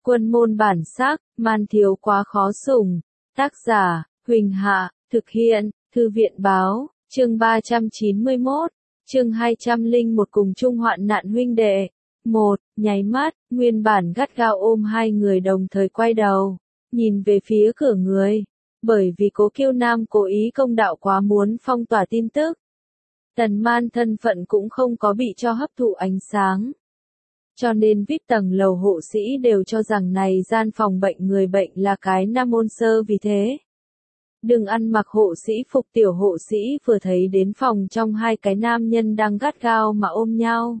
Quân môn bản sắc, man thiếu quá khó sủng. Tác giả, Huỳnh Hạ, thực hiện, Thư viện báo, chương 391, chương 201 cùng chung hoạn nạn huynh đệ. Một, nháy mắt, nguyên bản gắt gao ôm hai người đồng thời quay đầu, nhìn về phía cửa người. Bởi vì Cố Kiêu Nam cố ý công đạo quá muốn phong tỏa tin tức. Tần Man thân phận cũng không có bị cho hấp thụ ánh sáng. Cho nên VIP tầng lầu hộ sĩ đều cho rằng này gian phòng bệnh người bệnh là cái nam môn sơ vì thế. Đừng ăn mặc hộ sĩ phục tiểu hộ sĩ vừa thấy đến phòng trong hai cái nam nhân đang gắt gao mà ôm nhau.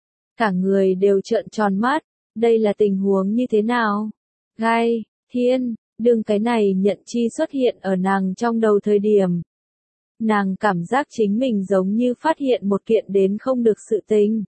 Cả người đều trợn tròn mắt, đây là tình huống như thế nào? Gai, thiên, đừng cái này nhận chi xuất hiện ở nàng trong đầu thời điểm. Nàng cảm giác chính mình giống như phát hiện một kiện đến không được sự tình.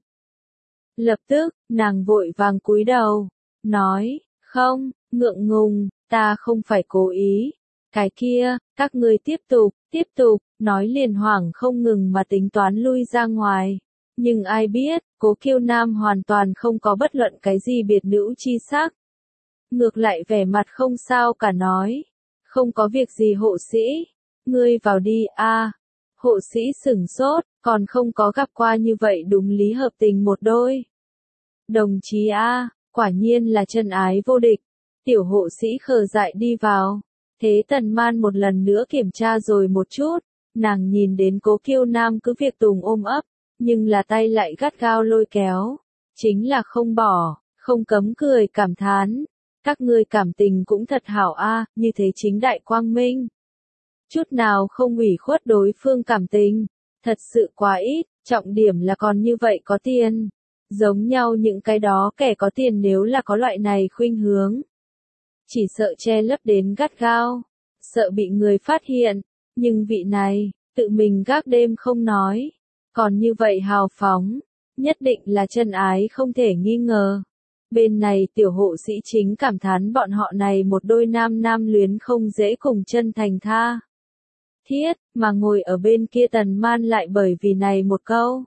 Lập tức, nàng vội vàng cúi đầu, nói, không, ngượng ngùng, ta không phải cố ý. Cái kia, các ngươi tiếp tục, nói liền hoảng không ngừng mà tính toán lui ra ngoài. Nhưng ai biết, Cố Kiêu Nam hoàn toàn không có bất luận cái gì biệt nữ chi sắc. Ngược lại vẻ mặt không sao cả nói, không có việc gì hộ sĩ, ngươi vào đi a. Hộ sĩ sửng sốt, còn không có gặp qua như vậy đúng lý hợp tình một đôi. Đồng chí a, quả nhiên là chân ái vô địch. Tiểu hộ sĩ khờ dại đi vào. Thế Tần Man một lần nữa kiểm tra rồi một chút, nàng nhìn đến Cố Kiêu Nam cứ việc tùng ôm ấp, nhưng là tay lại gắt gao lôi kéo. Chính là không bỏ, không cấm cười cảm thán. Các ngươi cảm tình cũng thật hảo a, như thế chính đại quang minh. Chút nào không ủy khuất đối phương cảm tình, thật sự quá ít, trọng điểm là còn như vậy có tiền. Giống nhau những cái đó kẻ có tiền nếu là có loại này khuynh hướng. Chỉ sợ che lấp đến gắt gao, sợ bị người phát hiện, nhưng vị này, tự mình gác đêm không nói. Còn như vậy hào phóng, nhất định là chân ái không thể nghi ngờ. Bên này tiểu hộ sĩ chính cảm thán bọn họ này một đôi nam nam luyến không dễ cùng chân thành tha thiết, mà ngồi ở bên kia Tần Man lại bởi vì này một câu.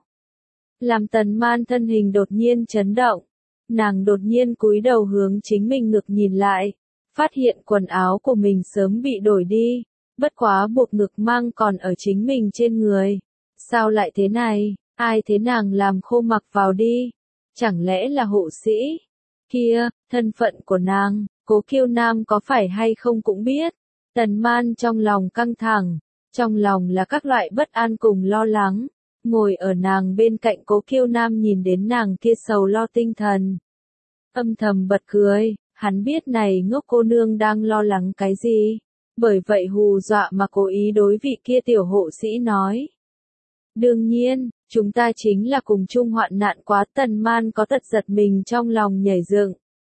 Làm Tần Man thân hình đột nhiên chấn động, nàng đột nhiên cúi đầu hướng chính mình ngực nhìn lại, phát hiện quần áo của mình sớm bị đổi đi, bất quá buộc ngực mang còn ở chính mình trên người. Sao lại thế này, ai thế nàng làm khô mặc vào đi, chẳng lẽ là hộ sĩ? Kia, thân phận của nàng, Cố Kiêu Nam có phải hay không cũng biết. Tần Man trong lòng căng thẳng, trong lòng là các loại bất an cùng lo lắng. Ngồi ở nàng bên cạnh Cố Kiêu Nam nhìn đến nàng kia sầu lo tinh thần. Âm thầm bật cười, hắn biết này ngốc cô nương đang lo lắng cái gì. Bởi vậy hù dọa mà cố ý đối vị kia tiểu hộ sĩ nói. Đương nhiên, chúng ta chính là cùng chung hoạn nạn quá. Tần Man có tật giật mình trong lòng nhảy dựng.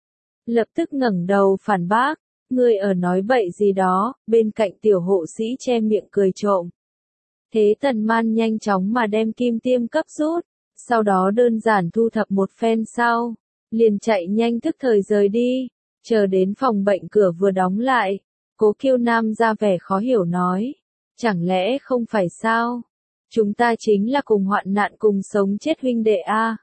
Lập tức ngẩng đầu phản bác, ngươi ở nói bậy gì đó, bên cạnh tiểu hộ sĩ che miệng cười trộm. Thế Tần Man nhanh chóng mà đem kim tiêm cấp rút, sau đó đơn giản thu thập một phen sau, liền chạy nhanh tức thời rời đi, chờ đến phòng bệnh cửa vừa đóng lại, Cố Kiêu Nam ra vẻ khó hiểu nói, chẳng lẽ không phải sao, chúng ta chính là cùng hoạn nạn cùng sống chết huynh đệ a.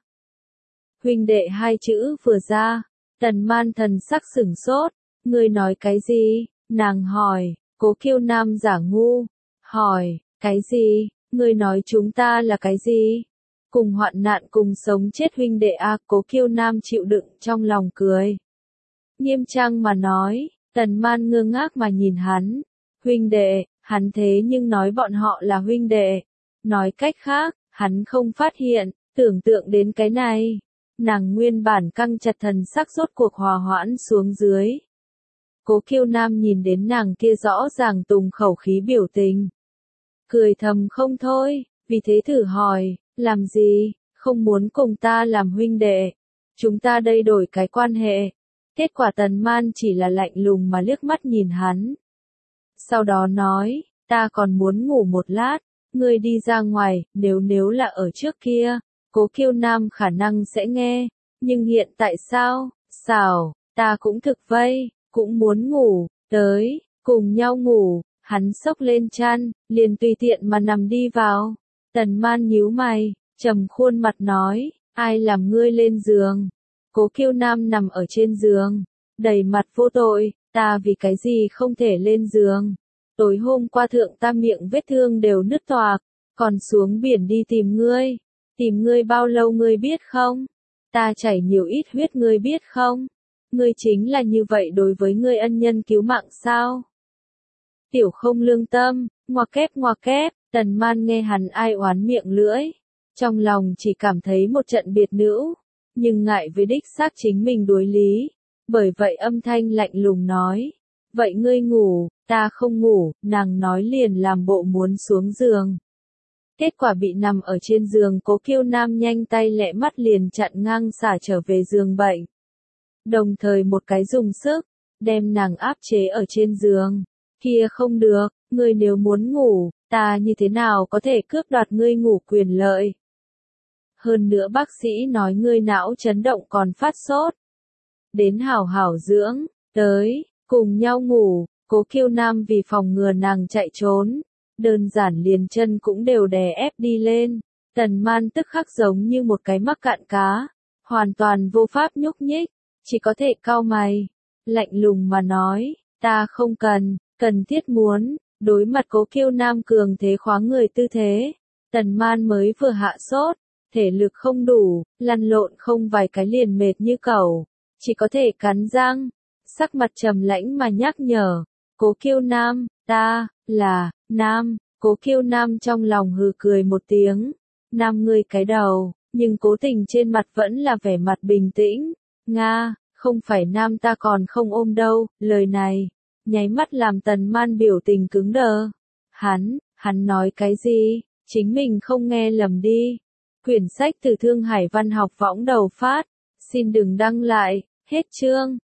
Huynh đệ hai chữ vừa ra, Tần Man thần sắc sửng sốt, ngươi nói cái gì, nàng hỏi, Cố Kiêu Nam giả ngu, hỏi, cái gì, ngươi nói chúng ta là cái gì? Cùng hoạn nạn cùng sống chết huynh đệ a. Cố Kiêu Nam chịu đựng trong lòng cười. Nghiêm trang mà nói, Tần Man ngơ ngác mà nhìn hắn. Huynh đệ, hắn thế nhưng nói bọn họ là huynh đệ. Nói cách khác, hắn không phát hiện, tưởng tượng đến cái này. Nàng nguyên bản căng chặt thần sắc rốt cuộc hòa hoãn xuống dưới. Cố Kiêu Nam nhìn đến nàng kia rõ ràng tùng khẩu khí biểu tình. Cười thầm không thôi, vì thế thử hỏi, làm gì, không muốn cùng ta làm huynh đệ. Chúng ta đây đổi cái quan hệ. Kết quả Tần Man chỉ là lạnh lùng mà liếc mắt nhìn hắn. Sau đó nói, ta còn muốn ngủ một lát, ngươi đi ra ngoài, nếu là ở trước kia, Cố Kiêu Nam khả năng sẽ nghe, nhưng hiện tại sao, xảo, ta cũng thực vây, cũng muốn ngủ, tới, cùng nhau ngủ. Hắn xốc lên chăn, liền tùy tiện mà nằm đi vào. Tần Man nhíu mày, trầm khuôn mặt nói, ai làm ngươi lên giường? Cố Kiêu Nam nằm ở trên giường, đầy mặt vô tội, ta vì cái gì không thể lên giường. Tối hôm qua thượng ta miệng vết thương đều nứt toạc, còn xuống biển đi tìm ngươi bao lâu ngươi biết không? Ta chảy nhiều ít huyết ngươi biết không? Ngươi chính là như vậy đối với ngươi ân nhân cứu mạng sao? Tiểu không lương tâm, ngoa kép, Tần Man nghe hắn ai oán miệng lưỡi. Trong lòng chỉ cảm thấy một trận biệt nữ, nhưng ngại với đích xác chính mình đối lý. Bởi vậy âm thanh lạnh lùng nói. Vậy ngươi ngủ, ta không ngủ, nàng nói liền làm bộ muốn xuống giường. Kết quả bị nằm ở trên giường Cố Kiêu Nam nhanh tay lẹ mắt liền chặn ngang xả trở về giường bệnh. Đồng thời một cái dùng sức, đem nàng áp chế ở trên giường. Kia không được, ngươi nếu muốn ngủ, ta như thế nào có thể cướp đoạt ngươi ngủ quyền lợi. Hơn nữa bác sĩ nói ngươi não chấn động còn phát sốt. Đến hảo hảo dưỡng, tới, cùng nhau ngủ, Cố Kiêu Nam vì phòng ngừa nàng chạy trốn. Đơn giản liền chân cũng đều đè ép đi lên. Tần Man tức khắc giống như một cái mắc cạn cá. Hoàn toàn vô pháp nhúc nhích, chỉ có thể cau mày. Lạnh lùng mà nói, ta không cần thiết muốn. Đối mặt Cố Kiêu Nam cường thế khóa người tư thế. Tần Man mới vừa hạ sốt, thể lực không đủ, lăn lộn không vài cái liền mệt như cẩu. Chỉ có thể cắn răng, sắc mặt trầm lãnh mà nhắc nhở. Cố Kiêu Nam, ta, là, Nam, Cố Kiêu Nam trong lòng hừ cười một tiếng. Nam ngươi cái đầu, nhưng cố tình trên mặt vẫn là vẻ mặt bình tĩnh. Nga, không phải Nam ta còn không ôm đâu, lời này, nháy mắt làm Tần Man biểu tình cứng đờ. Hắn nói cái gì, chính mình không nghe lầm đi. Quyển sách từ Thương Hải Văn học võng đầu phát, xin đừng đăng lại, hết chương.